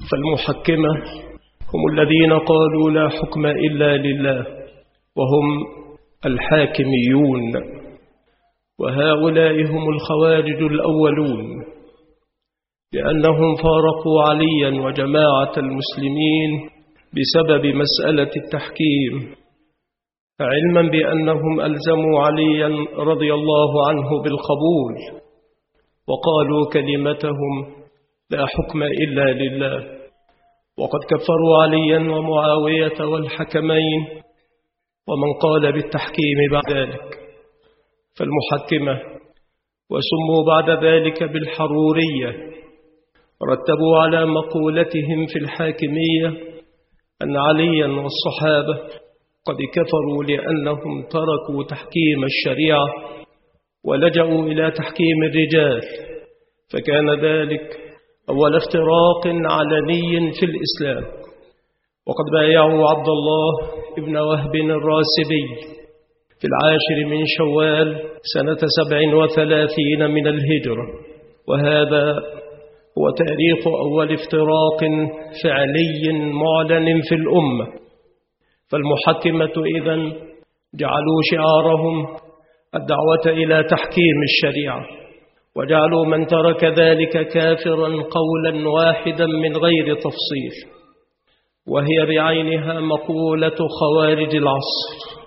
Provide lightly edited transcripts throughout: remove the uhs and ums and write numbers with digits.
فالمحكمة هم الذين قالوا لا حكم إلا لله، وهم الحاكميون، وهؤلاء هم الخوارج الأولون، لأنهم فارقوا عليا وجماعة المسلمين بسبب مسألة التحكيم، علما بأنهم ألزموا عليا رضي الله عنه بالقبول، وقالوا كلمتهم لا حكم إلا لله، وقد كفروا عليا ومعاوية والحكمين ومن قال بالتحكيم بعد ذلك. فالمحكمة وسموا بعد ذلك بالحرورية رتبوا على مقولتهم في الحاكمية أن عليا والصحابة قد كفروا لأنهم تركوا تحكيم الشريعة ولجأوا إلى تحكيم الرجال، فكان ذلك أول افتراق علني في الإسلام. وقد بايعوا عبد الله ابن وهب الراسبي في 10 من شوال سنة 37 من الهجرة، وهذا هو تاريخ أول افتراق فعلي معلن في الأمة. فالمحكمة إذن جعلوا شعارهم الدعوة إلى تحكيم الشريعة، وجعلوا من ترك ذلك كافرا قولا واحدا من غير تفصيل، وهي بعينها مقولة خوارج العصر،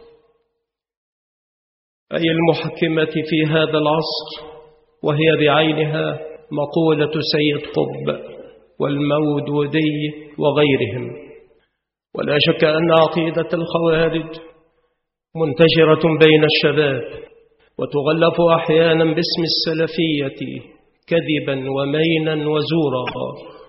أي المحكمة في هذا العصر، وهي بعينها مقولة سيد قطب والمودودي وغيرهم. ولا شك أن عقيدة الخوارج منتشرة بين الشباب، وتغلف أحيانا باسم السلفية كذبا ومينا وزورا،